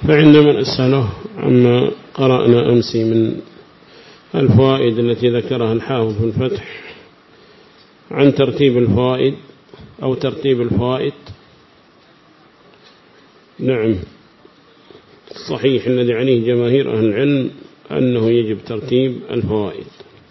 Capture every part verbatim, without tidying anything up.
فعندما أسأله عما قرأنا أمس من الفوائد التي ذكرها الحافظ في الفتح عن ترتيب الفوائد أو ترتيب الفوائد، نعم الصحيح الذي عليه جماهير أهل العلم أنه يجب ترتيب الفوائد،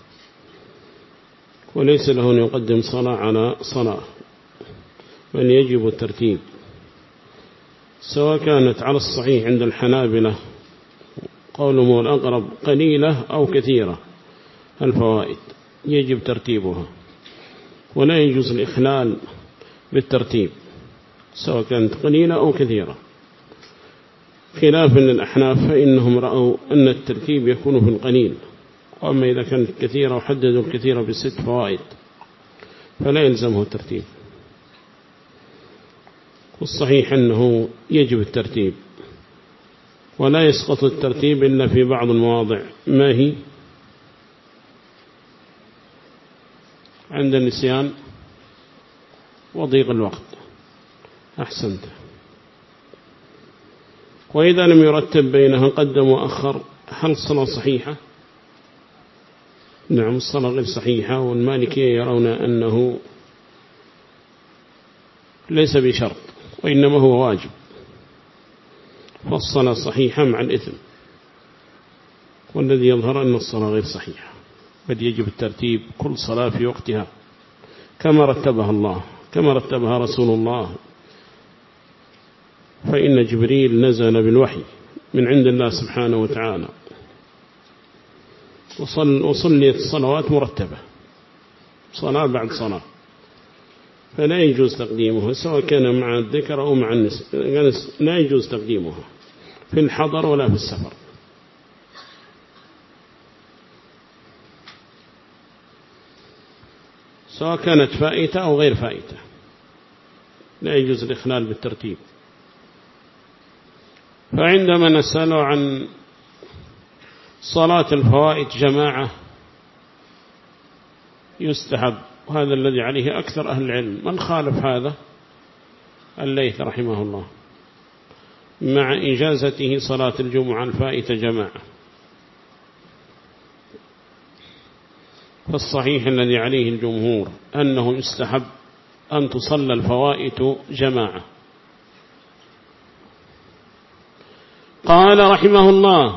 وليس له أن يقدم صلاة على صلاة، بل يجب الترتيب، سواء كانت على الصحيح عند الحنابلة قولهم هو الأقرب قليلة أو كثيرة، الفوائد يجب ترتيبها ولا يجوز الإخلال بالترتيب سواء كانت قليلة أو كثيرة، خلافا للأحناف فإنهم رأوا أن الترتيب يكون في القليل، وأما إذا كانت كثيرة وحددوا الكثيرة بست فوائد فلا يلزمه الترتيب، والصحيح أنه يجب الترتيب ولا يسقط الترتيب إلا في بعض المواضع. ما هي؟ عند النسيان وضيق الوقت، أحسنت. وإذا لم يرتب بينها قدم وأخر هل الصلاة صحيحة؟ نعم الصلاة غير صحيحة، والمالكية يرون أنه ليس بشرط وإنما هو واجب، فالصلاة صحيحة مع الإثم، والذي يظهر أن الصلاة غير صحيحة، بل يجب الترتيب كل صلاة في وقتها كما رتبها الله كما رتبها رسول الله، فإن جبريل نزل بالوحي من عند الله سبحانه وتعالى وصل وصليت الصلوات مرتبة صلاة بعد صلاة، فلا يجوز تقديمها سواء كان مع الذكر أو مع النساء، لا يجوز تقديمها في الحضر ولا في السفر. سواء كانت فائتة أو غير فائتة لا يجوز الإخلال بالترتيب. فعندما نسأل عن صلاة الفوائد جماعة يستحب، وهذا الذي عليه أكثر أهل العلم. من خالف هذا؟ الليث رحمه الله مع إجازته صلاة الجمعة الفائتة جماعة. فالصحيح الذي عليه الجمهور أنه يستحب أن تصلى الفوائت جماعة. قال رحمه الله: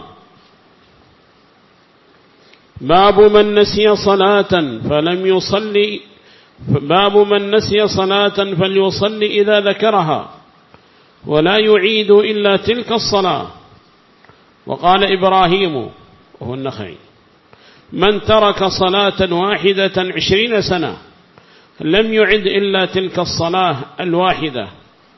باب من نسي صلاة فلم يصلي باب من نسي صلاة فليصلي إذا ذكرها ولا يعيد إلا تلك الصلاة. وقال إبراهيم وهو النخعي: من ترك صلاة واحدة عشرين سنة لم يعد إلا تلك الصلاة الواحدة.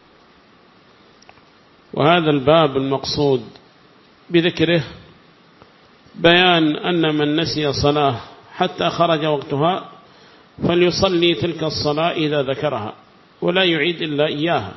وهذا الباب المقصود بذكره بيان أن من نسي صلاة حتى خرج وقتها فليصلي تلك الصلاة إذا ذكرها ولا يعيد إلا إياها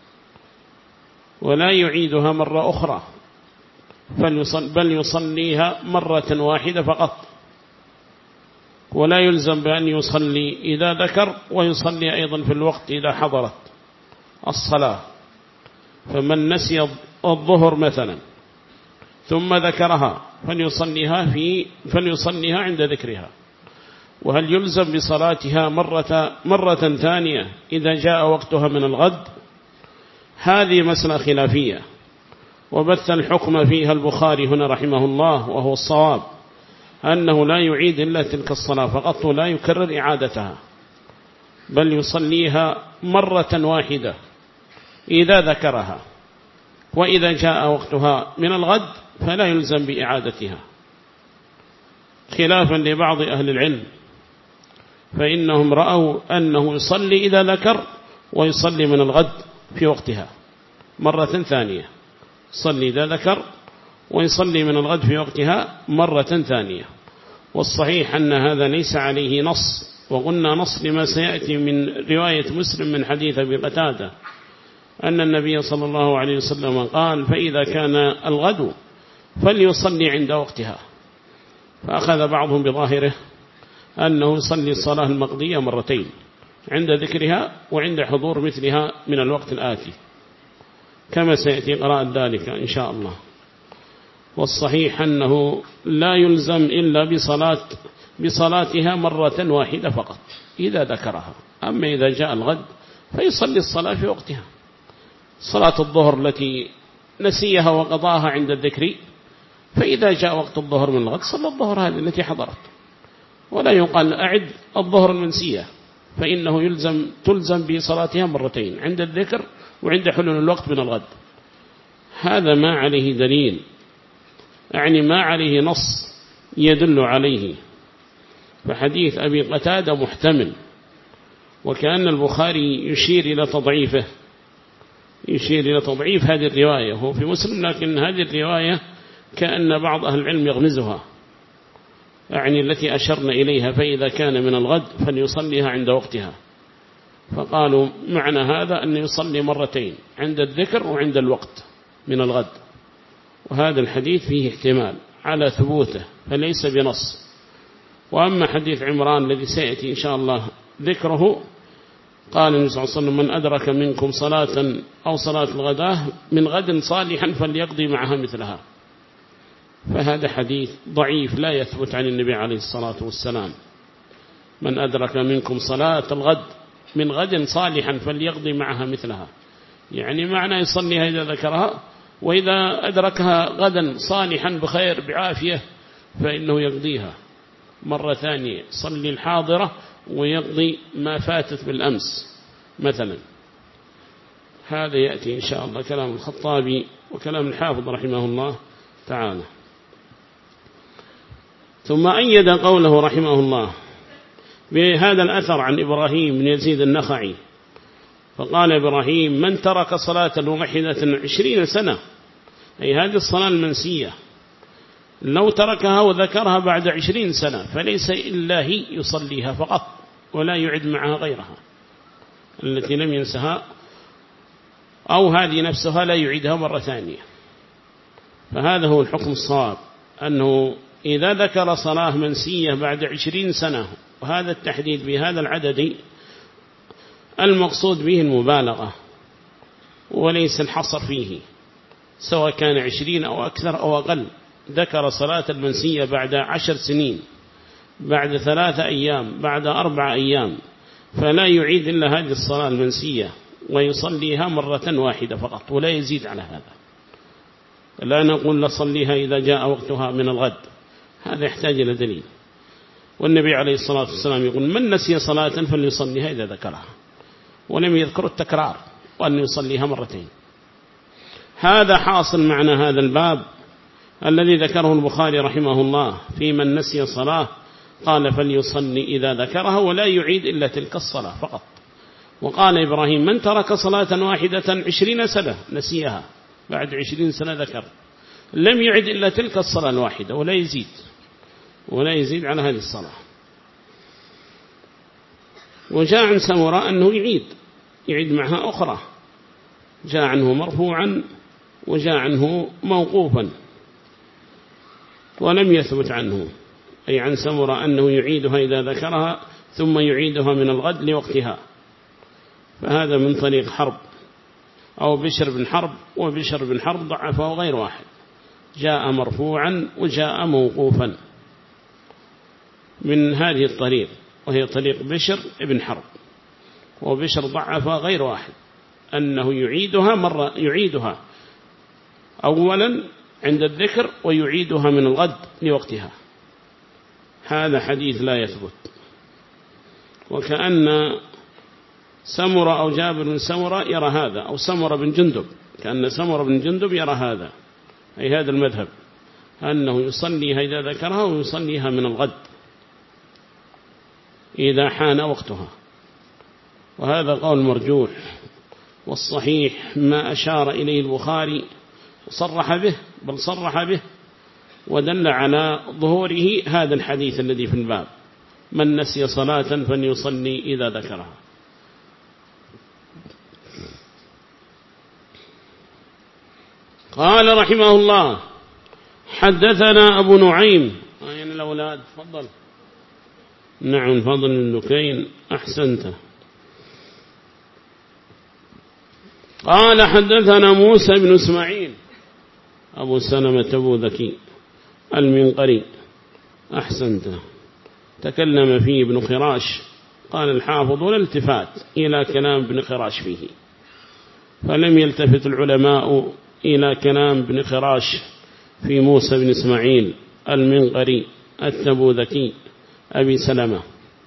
ولا يعيدها مرة أخرى، بل يصليها مرة واحدة فقط، ولا يلزم بأن يصلي إذا ذكر ويصلي أيضا في الوقت إذا حضرت الصلاة. فمن نسي الظهر مثلا ثم ذكرها فليصليها, في فليصليها عند ذكرها. وهل يلزم بصلاتها مرة, مرة ثانية إذا جاء وقتها من الغد؟ هذه مسألة خلافية، وبث الحكم فيها البخاري هنا رحمه الله، وهو الصواب أنه لا يعيد إلا تلك الصلاة فقط، لا يكرر إعادتها، بل يصليها مرة واحدة إذا ذكرها، وإذا جاء وقتها من الغد فلا يلزم بإعادتها، خلافا لبعض أهل العلم فإنهم رأوا أنه يصلي إذا ذكر ويصلي من الغد في وقتها مرة ثانية، يصلي إذا ذكر ويصلي من الغد في وقتها مرة ثانية. والصحيح أن هذا ليس عليه نص، وقلنا نص لما سيأتي من رواية مسلم من حديث أبي قتادة أن النبي صلى الله عليه وسلم قال: فإذا كان الغد فليصلي عند وقتها. فأخذ بعضهم بظاهره أنه يصلي الصلاة المقضية مرتين عند ذكرها وعند حضور مثلها من الوقت الآتي، كما سيأتي قراءة ذلك إن شاء الله. والصحيح أنه لا يلزم إلا بصلاة بصلاتها مرة واحدة فقط إذا ذكرها. أما إذا جاء الغد فيصلي الصلاة في وقتها. صلاة الظهر التي نسيها وقضاها عند الذكر، فإذا جاء وقت الظهر من الغد صلى الظهر هذه التي حضرت، ولا يقال أعد الظهر المنسية، فإنه يلزم تلزم بصلاتها مرتين عند الذكر وعند حلول الوقت من الغد. هذا ما عليه دليل، يعني ما عليه نص يدل عليه. فحديث أبي قتادة محتمل، وكأن البخاري يشير إلى تضعيفه، يشير إلى تضعيف هذه الرواية. هو في مسلم، لكن هذه الرواية كأن بعض أهل العلم يغمزها، يعني التي أشرنا إليها، فإذا كان من الغد فليصليها عند وقتها. فقالوا معنى هذا أن يصلي مرتين عند الذكر وعند الوقت من الغد. وهذا الحديث فيه احتمال على ثبوته فليس بنص. وأما حديث عمران الذي سيأتي إن شاء الله ذكره، قال النبي صلى الله عليه وسلم: من أدرك منكم صلاة أو صلاة الغداة من غد صالحا فليقضي معها مثلها. فهذا حديث ضعيف لا يثبت عن النبي عليه الصلاة والسلام. من أدرك منكم صلاة الغد من غد صالحا فليقضي معها مثلها، يعني معنى يصليها إذا ذكرها، وإذا أدركها غدا صالحا بخير بعافية فإنه يقضيها مرة ثانية، صلي الحاضرة ويقضي ما فاتت بالأمس مثلا. هذا يأتي إن شاء الله كلام الخطابي وكلام الحافظ رحمه الله تعالى. ثم أيد قوله رحمه الله بهذا الأثر عن إبراهيم بن يزيد النخعي، فقال إبراهيم: من ترك صلاة واحدة عشرين سنة، أي هذه الصلاة المنسية، لو تركها وذكرها بعد عشرين سنة فليس إلا هي يصليها فقط ولا يعد معها غيرها التي لم ينسها، أو هذه نفسها لا يعيدها مرة ثانية. فهذا هو الحكم الصواب، أنه إذا ذكر صلاة منسية بعد عشرين سنة، وهذا التحديد بهذا العدد المقصود به المبالغة وليس الحصر فيه، سواء كان عشرين أو أكثر أو أقل. ذكر صلاة المنسية بعد عشر سنين، بعد ثلاثة أيام، بعد أربع أيام، فلا يعيد إلا هذه الصلاة المنسية ويصليها مرة واحدة فقط ولا يزيد على هذا. لا نقول لصليها إذا جاء وقتها من الغد، هذا يحتاج إلى دليل. والنبي عليه الصلاة والسلام يقول: من نسي صلاة فليصليها إذا ذكرها، ولم يذكر التكرار وأن يصليها مرتين. هذا حاصل معنى هذا الباب الذي ذكره البخاري رحمه الله في من نسي صلاة، قال: فليصلي إذا ذكرها ولا يعيد إلا تلك الصلاة فقط. وقال إبراهيم: من ترك صلاة واحدة عشرين سنة، نسيها بعد عشرين سنة ذكر، لم يعد إلا تلك الصلاة الواحدة ولا يزيد ولا يزيد على هذه الصلاة. وجاء عن سمرة أنه يعيد يعيد معها أخرى، جاء عنه مرفوعا وجاء عنه موقوفا، ولم يثبت عنه أي عن سمرة أنه يعيدها إذا ذكرها ثم يعيدها من الغد لوقتها. فهذا من طريق حرب أو بشر بن حرب، وبشر بن حرب ضعفه غير واحد، جاء مرفوعا وجاء موقوفا من هذه الطريق، وهي طريق بشر بن حرب. وبشر ضعف غير واحد أنه يعيدها مرة، يعيدها أولا عند الذكر ويعيدها من الغد لوقتها. هذا حديث لا يثبت. وكأن سمرة أو جابر بن سمرة يرى هذا، أو سمرة بن جندب، كأن سمرة بن جندب يرى هذا، أي هذا المذهب، أنه يصليها إذا ذكرها ويصليها من الغد إذا حان وقتها. وهذا قول مرجوح، والصحيح ما أشار إليه البخاري وصرح به، بل صرح به ودل على ظهوره هذا الحديث الذي في الباب: من نسي صلاة فليصلي إذا ذكرها. قال رحمه الله: حدثنا أبو نعيم. أين الأولاد؟ تفضل. نعم، فضل النكين، أحسنت. قال حدثنا موسى بن إسماعيل أبو سلمة أبو ذكي المنقري أحسنت. تكلم فيه ابن خراش. قال الحافظ ولا التفات إلى كلام ابن خراش فيه، فلم يلتفت العلماء إلى كلام ابن خراش في موسى بن إسماعيل المنقري التبوذكي أبي سلمة.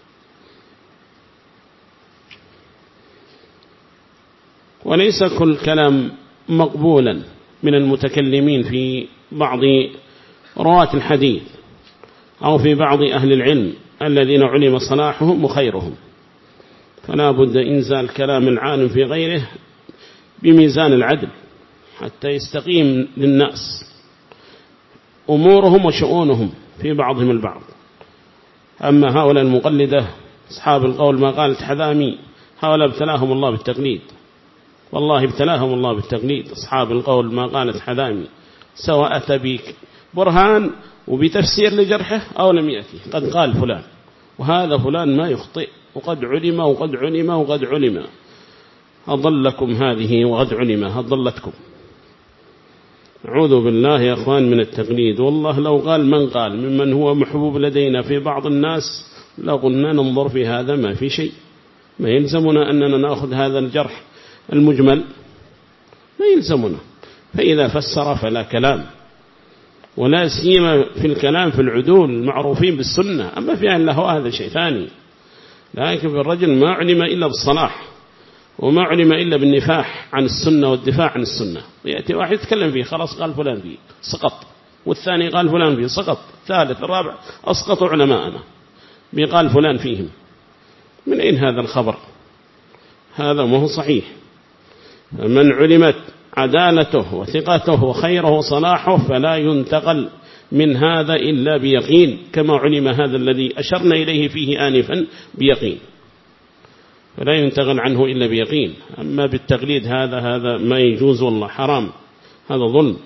وليس كل كلام مقبولا من المتكلمين في بعض رواة الحديث أو في بعض أهل العلم الذين علم صلاحهم وخيرهم، فلا بد إنزال كلام العالم في غيره بميزان العدل حتى يستقيم للناس أمورهم وشؤونهم في بعضهم البعض. أما هؤلاء المقلدة أصحاب القول ما قالت حذامي، هؤلاء ابتلاهم الله بالتقليد، والله ابتلاهم الله بالتقليد. أصحاب القول ما قالت حذامي، سواء أتى بك برهان وبتفسير لجرحه أو لم يأتي قد قال فلان، وهذا فلان ما يخطئ وقد علم وقد علم وقد علم. أضلكم هذه وقد علم، أضلتكم. أعوذ بالله يا أخوان من التقليد. والله لو قال من قال ممن هو محبوب لدينا في بعض الناس لقلنا ننظر في هذا، ما في شيء، ما يلزمنا أننا نأخذ هذا الجرح المجمل، ما يلزمنا. فإذا فسر فلا كلام، ولا سيما في الكلام في العدول المعروفين بالسنة. أما في أهل له هذا شيء ثاني، لكن في الرجل ما علم إلا بالصلاح وما علم إلا بالنفاح عن السنة والدفاع عن السنة. ويأتي واحد يتكلم فيه خلاص قال فلان فيه سقط، والثاني قال فلان فيه سقط، الثالث الرابع أسقطوا علماءنا بيقال فلان فيهم. من أين هذا الخبر؟ هذا ما هو صحيح. من علمت عدالته وثقته وخيره وصلاحه فلا ينتقل من هذا إلا بيقين، كما علم هذا الذي أشرنا إليه فيه آنفا بيقين، فلا ينتقل عنه إلا بيقين. أما بالتقليد هذا هذا ما يجوز، والله حرام، هذا ظلم.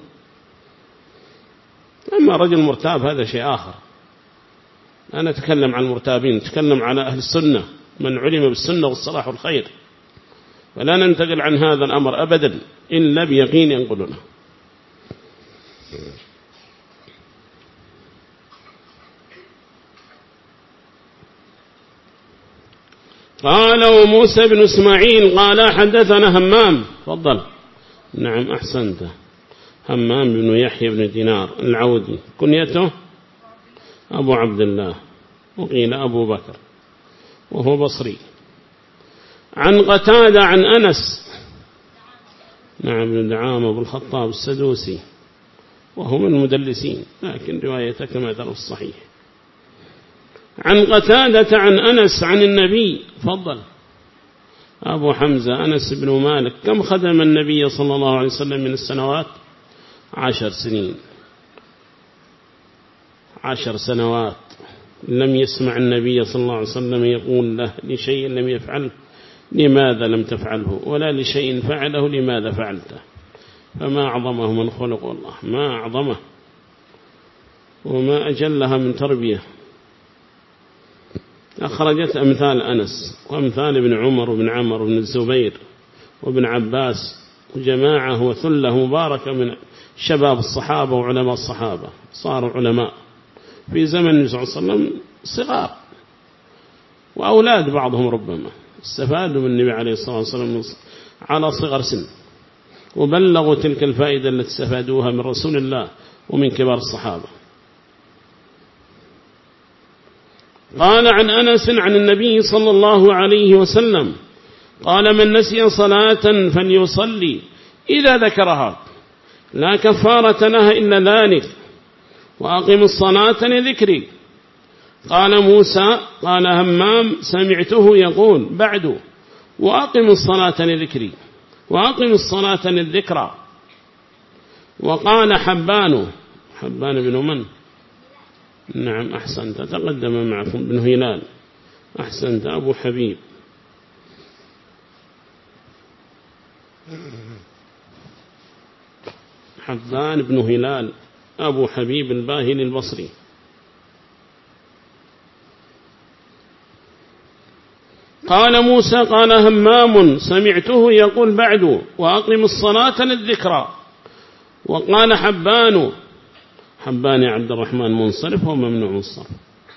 أما رجل مرتاب هذا شيء آخر. أنا أتكلم عن المرتابين، أتكلم على أهل السنة من علم بالسنة والصلاح والخير، فلا ننتقل عن هذا الأمر أبدا إلا بيقين ينقلنا. قال وموسى بن إسماعيل قال حدثنا همام. فضل. نعم أحسنت. همام بن يحيى بن دينار العودي، كنيته أبو عبد الله، وقيل أبو بكر، وهو بصري. عن قتادة عن أنس، نعم بن دعامة أبو الخطاب السدوسي، وهو من المدلسين، لكن روايته كما ترى الصحيح. عن قتادة عن أنس عن النبي. فضل. أبو حمزة أنس بن مالك كم خدم النبي صلى الله عليه وسلم من السنوات؟ عشر سنين. عشر سنوات لم يسمع النبي صلى الله عليه وسلم يقول له لشيء لم يفعله لماذا لم تفعله، ولا لشيء فعله لماذا فعلته. فما أعظمه من خلق، والله ما أعظمه وما أجلها من تربية. أخرجت أمثال أنس وأمثال ابن عمر وابن عمر وابن الزبير وابن عباس وجماعة وثلة مباركة من شباب الصحابة وعلماء الصحابة، صاروا علماء في زمن النبي صلى الله عليه وسلم صغار، وأولاد بعضهم ربما استفادوا من النبي عليه الصلاة والسلام على صغر سن، وبلغوا تلك الفائدة التي استفادوها من رسول الله ومن كبار الصحابة. قال عن أنس عن النبي صلى الله عليه وسلم قال من نسي صلاة فليصلي إذا ذكرها لا كفارة لها إلا ذلك، وأقم الصلاة لذكري. قال موسى قال همام سمعته يقول بعد وأقم الصلاة لذكري وأقم الصلاة للذكرى. وقال حبان حبان بن من؟ نعم أحسنت، تقدم معكم بن هلال. أحسنت أبو حبيب. حبان بن هلال أبو حبيب الباهلي البصري. قال موسى قال همام سمعته يقول بعد وأقم الصلاة للذكرى. وقال حبان حبان يا عبد الرحمن منصرف وممنوع من الصرف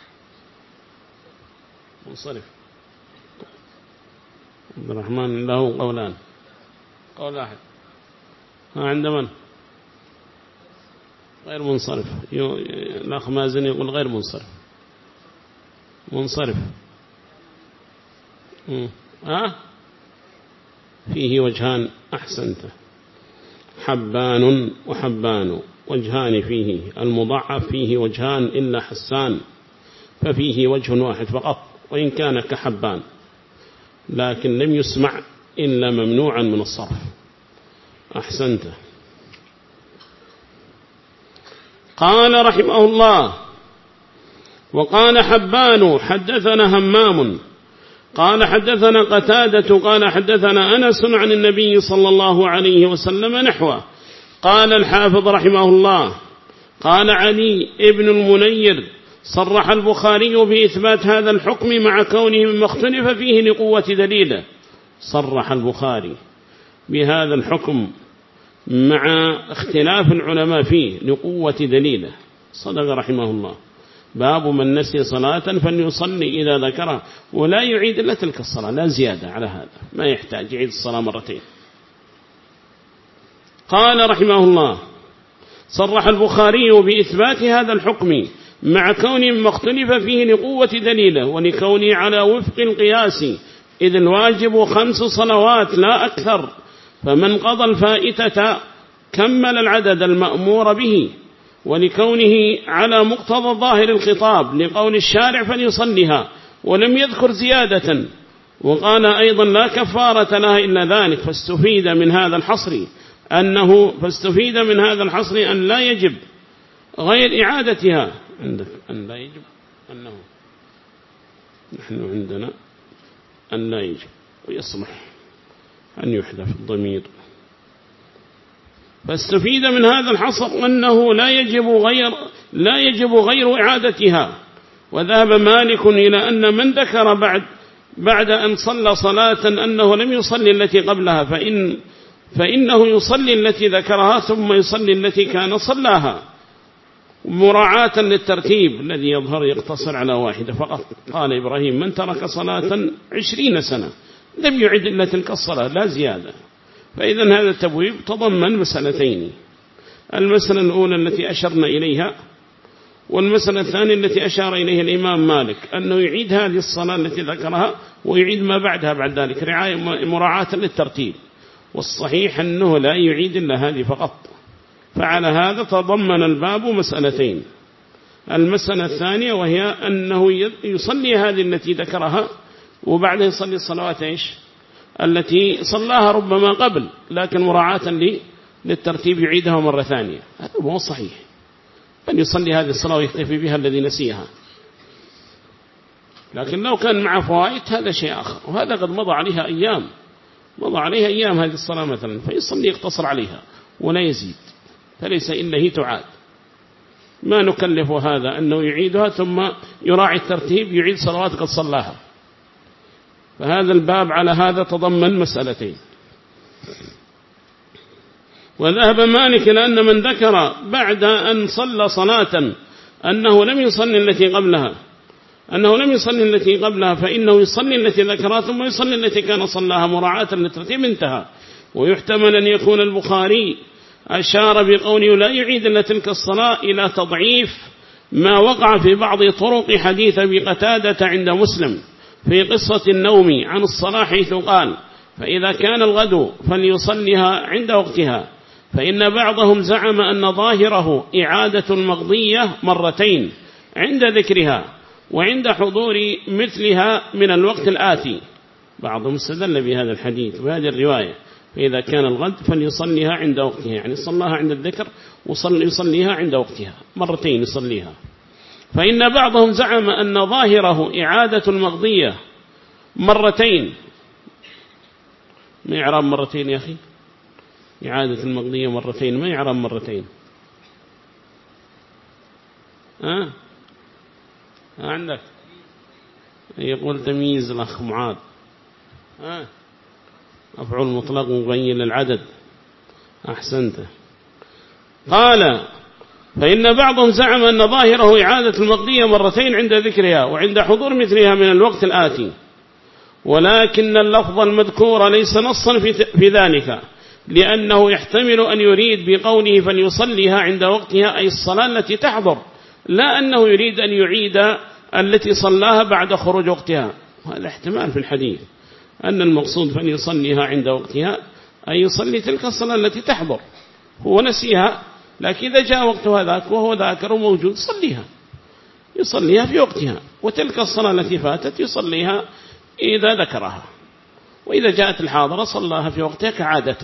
منصرف. عبد الرحمن له قولان قول واحد ها عند من غير منصرف. الأخ مازن يقول غير منصرف منصرف ها فيه وجهان أحسنت حبان وحبان وجهان فيه المضاعف فيه وجهان إلا حسان ففيه وجه واحد فقط وإن كان كحبان لكن لم يسمع إلا ممنوعا من الصرف. أحسنت. قال رحمه الله وقال حبان حدثنا همام قال حدثنا قتادة قال حدثنا أنس عن النبي صلى الله عليه وسلم نحوه. قال الحافظ رحمه الله قال علي ابن المنير صرح البخاري بإثبات هذا الحكم مع كونه مما اختلف فيه لقوة دليله. صرح البخاري بهذا الحكم مع اختلاف العلماء فيه لقوة دليله. صدق رحمه الله. باب من نسي صلاة فليصلي إذا ذكرها ولا يعيد إلا تلك الصلاة لا زيادة على هذا ما يحتاج يعيد الصلاة مرتين. قال رحمه الله صرح البخاري بإثبات هذا الحكم مع كونه ما اختلف فيه لقوة دليله ولكونه على وفق القياس إذ الواجب خمس صلوات لا أكثر فمن قضى الفائتة كمل العدد المأمور به ولكونه على مقتضى ظاهر الخطاب لقول الشارع فليصليها ولم يذكر زيادة. وقال أيضا لا كفارة لها إلا ذلك فاستفيد من هذا الحصر أنه فاستفيد من هذا الحصر أن لا يجب غير إعادتها. عندك أن لا يجب أنه نحن عندنا أن لا يجب ويصلح أن يحذف الضمير. فاستفيد من هذا الحصر أنه لا يجب غير لا يجب غير إعادتها. وذهب مالك إلى أن من ذكر بعد بعد أن صلى صلاة أنه لم يصلي التي قبلها فإن فإنه يصلي التي ذكرها ثم يصلي التي كان صلاها مراعاة للترتيب الذي يظهر يقتصر على واحدة فقط. قال إبراهيم من ترك صلاة عشرين سنة لم يعد إلا تلك الصلاة لا زيادة. فإذا هذا التبويب تضمن مسألتين المسألة الأولى التي أشرنا إليها والمسألة الثانية التي أشار إليها الإمام مالك أنه يعيد هذه الصلاة التي ذكرها ويعيد ما بعدها بعد ذلك رعاية مراعاة للترتيب. والصحيح أنه لا يعيد إلا هذه فقط. فعلى هذا تضمن الباب مسألتين المسألة الثانية وهي أنه يصلي هذه التي ذكرها وبعدها يصلي الصلوات إيش التي صلاها ربما قبل لكن مراعاة للترتيب يعيدها مرة ثانية. هذا هو صحيح أن يصلي هذه الصلاة ويختفي بها الذي نسيها. لكن لو كان مع فوائد هذا شيء آخر وهذا قد مضى عليها أيام مضى عليها أيام هذه الصلاة مثلا فيصلي يقتصر عليها ولا يزيد فليس إلا هي تعاد. ما نكلف هذا أنه يعيدها ثم يراعي الترتيب يعيد صلوات قد صلاها. فهذا الباب على هذا تضمن مسألتين. وذهب مالك لأن من ذكر بعد أن صلى صلاة أنه لم يصلي التي قبلها أنه لم يصلي التي قبلها فإنه يصلي التي ذكرها ثم يصلي التي كان صلاها مراعاة للترتيب انتهى. ويحتمل أن يكون البخاري أشار بقوله لا يعيد إلا تلك الصلاة إلى تضعيف ما وقع في بعض طرق حديث بقتادة عند مسلم في قصة النوم عن الصلاة حيث قال فإذا كان الغد فليصليها عند وقتها فإن بعضهم زعم أن ظاهره إعادة المقضية مرتين عند ذكرها وعند حضور مثلها من الوقت الآتي. بعضهم استدل بهذا الحديث وهذه الرواية فإذا كان الغد فليصليها عند وقتها يعني صلاها عند الذكر ويصليها عند وقتها مرتين يصليها. فإن بعضهم زعم أن ظاهره إعادة المقضية مرتين. ما يعرب مرتين يا أخي إعادة المقضية مرتين ما يعرب مرتين ها أه؟ عندك يقول تمييز الأخ معاذ ها مفعول مطلق مبين للعدد. أحسنت. قال فإن بعضهم زعم أن ظاهره إعادة المقضية مرتين عند ذكرها وعند حضور مثلها من الوقت الآتي، ولكن اللفظ المذكور ليس نصا في ذلك، لأنه يحتمل أن يريد بقوله فليصليها عند وقتها أي الصلاة التي تحضر، لا أنه يريد أن يعيد التي صلاها بعد خروج وقتها. هذا احتمال في الحديث أن المقصود فليصليها عند وقتها أي يصلي تلك الصلاة التي تحضر، هو نسيها لكن إذا جاء وقتها ذاك وهو ذاكر موجود صليها، يصليها في وقتها، وتلك الصلاة التي فاتت يصليها إذا ذكرها، وإذا جاءت الحاضرة صلاها في وقتها كعادته،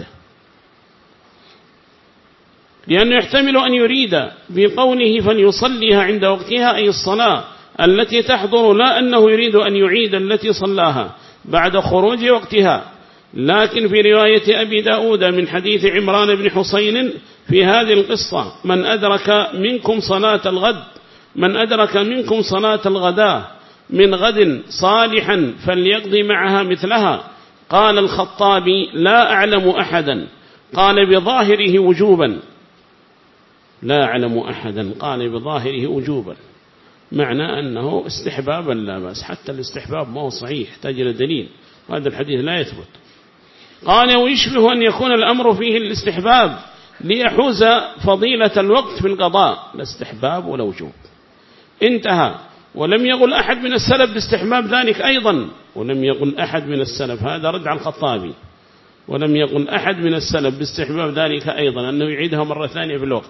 لأنه يحتمل أن يريد بقوله فليصليها عند وقتها أي الصلاة التي تحضر، لا أنه يريد أن يعيد التي صلاها بعد خروج وقتها. لكن في رواية أبي داود من حديث عمران بن حسين في هذه القصة من أدرك منكم صلاة الغد من أدرك منكم صلاة الغداء من غد صالحا فليقضي معها مثلها. قال الخطابي لا أعلم أحدا قال بظاهره وجوبا، لا أعلم أحدا قال بظاهره وجوبا، معنى أنه استحبابا لا بأس، حتى الاستحباب ما هو صحيح يحتاج إلى دليل، وهذا الحديث لا يثبت. قال ويشبه أن يكون الأمر فيه الاستحباب ليحوز فضيلة الوقت في القضاء، لا استحباب ولا وجوب. انتهى. ولم يقل أحد من السلف باستحباب ذلك أيضا، ولم يقل أحد من السلف، هذا رد على الخطابي، ولم يقل أحد من السلف باستحباب ذلك أيضا أنه يعيدها مرة ثانية في الوقت،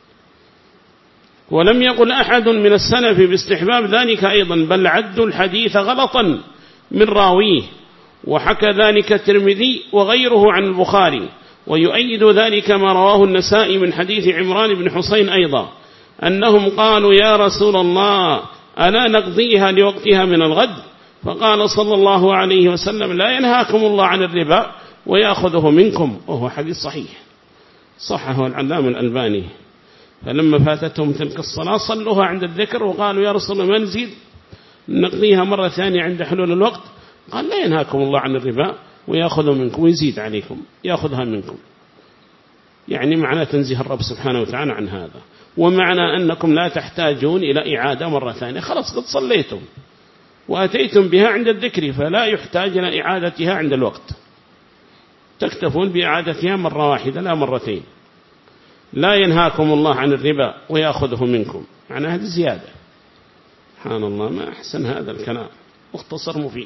ولم يقل أحد من السلف باستحباب ذلك أيضا، بل عدوا الحديث غلطا من راويه، وحكى ذلك الترمذي وغيره عن البخاري. ويؤيد ذلك ما رواه النسائي من حديث عمران بن حسين أيضا أنهم قالوا يا رسول الله ألا نقضيها لوقتها من الغد؟ فقال صلى الله عليه وسلم لا ينهاكم الله عن الربا ويأخذه منكم، وهو حديث صحيح صحه العلامة الألباني. فلما فاتتهم تلك الصلاة صلوها عند الذكر وقالوا يا رسول الله ما نزيد نقضيها مرة ثانية عند حلول الوقت؟ قال لا ينهاكم الله عن الربا ويأخذه منكم ويزيد عليكم، يأخذها منكم، يعني معنى تنزيه الرب سبحانه وتعالى عن هذا، ومعنى أنكم لا تحتاجون إلى إعادة مرة ثانية، خلاص قد صليتم وأتيتم بها عند الذكر فلا يحتاج إلى إعادتها عند الوقت، تكتفون بإعادتها مرة واحدة لا مرتين. لا ينهاكم الله عن الربا ويأخذه منكم، معنى هذه زيادة. سبحان الله ما أحسن هذا الكلام، مختصر مفيد.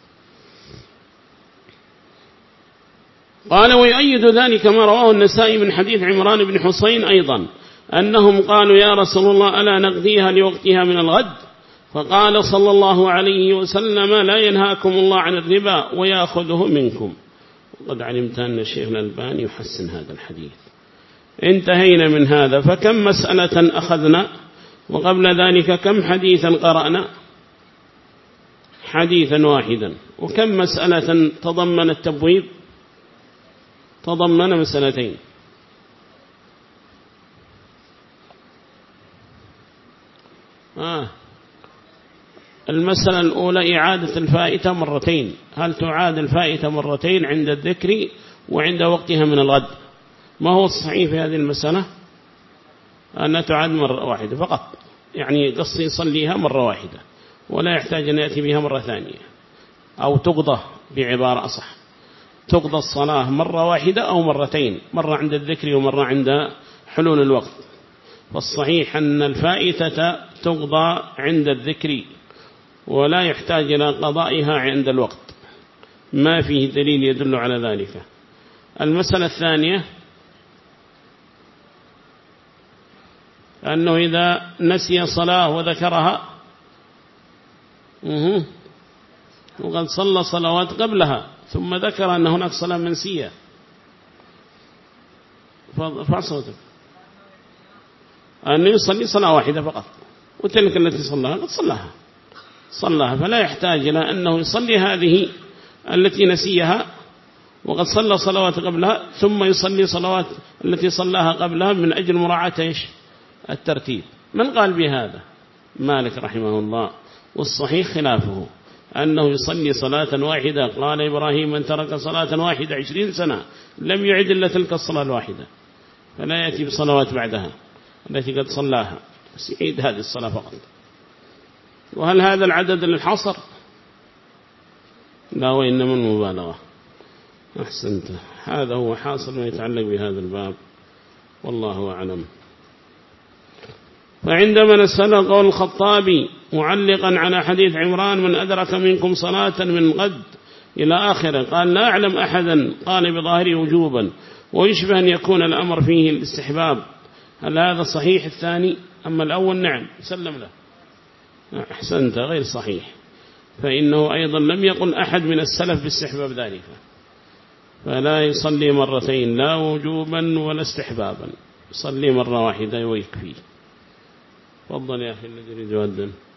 قال ويؤيد ذلك ما رواه النسائي من حديث عمران بن حسين أيضا أنهم قالوا يا رسول الله ألا نقضيها لوقتها من الغد؟ فقال صلى الله عليه وسلم لا ينهاكم الله عن الربا ويأخذه منكم. وقد علمت أن الشيخ الألباني يحسن هذا الحديث. انتهينا من هذا. فكم مسألة أخذنا، وقبل ذلك كم حديثا قرأنا؟ حديثا واحدا. وكم مسألة تضمن التبويب؟ تضمن مسألتين. آه. المسألة الأولى إعادة الفائتة مرتين، هل تعاد الفائتة مرتين عند الذكر وعند وقتها من الغد؟ ما هو الصحيح في هذه المسألة؟ أنها تعاد مرة واحدة فقط، يعني قص يصليها مرة واحدة ولا يحتاج أن يأتي بها مرة ثانية، أو تقضى بعبارة أصح، تقضى الصلاة مرة واحدة أو مرتين، مرة عند الذكر ومرة عند حلول الوقت. فالصحيح أن الفائتة تقضى عند الذكر ولا يحتاج إلى قضائها عند الوقت، ما فيه دليل يدل على ذلك. المسألة الثانية أنه إذا نسي صلاة وذكرها وقد صلى صلوات قبلها ثم ذكر أن هناك صلاة منسية، فارفع صوتك، أنه يصلي صلاة واحدة فقط، وتلك التي صلاها قد صلاها صلاها فلا يحتاج إلى أنه يصلي هذه التي نسيها وقد صلى صلوات قبلها ثم يصلي صلوات التي صلاها قبلها من أجل مراعاة إيش؟ الترتيب. من قال بهذا؟ مالك رحمه الله، والصحيح خلافه، أنه يصلي صلاة واحدة. قال إبراهيم من ترك صلاة واحدة عشرين سنة لم يعد إلا تلك الصلاة الواحدة، فلا يأتي بصلوات بعدها التي قد صلاها، بس يعيد هذه الصلاة فقط. وهل هذا العدد للحصر؟ لا، وإنما المبالغة. أحسنت، هذا هو حاصل ما يتعلق بهذا الباب، والله أعلم. فعندما نسأل قول الخطابي معلقا على حديث عمران من أدرك منكم صلاة من غد إلى آخره، قال لا أعلم أحدا قال بظاهره وجوبا، ويشبه أن يكون الأمر فيه الاستحباب. هل هذا صحيح الثاني؟ أما الأول نعم سلم له. أحسنت، غير صحيح، فإنه أيضا لم يقل أحد من السلف باستحباب ذلك، فلا يصلي مرتين لا وجوبا ولا استحبابا، يصلي مرة واحدة ويكفي. تفضل يا أخي الذي يريد يؤذن.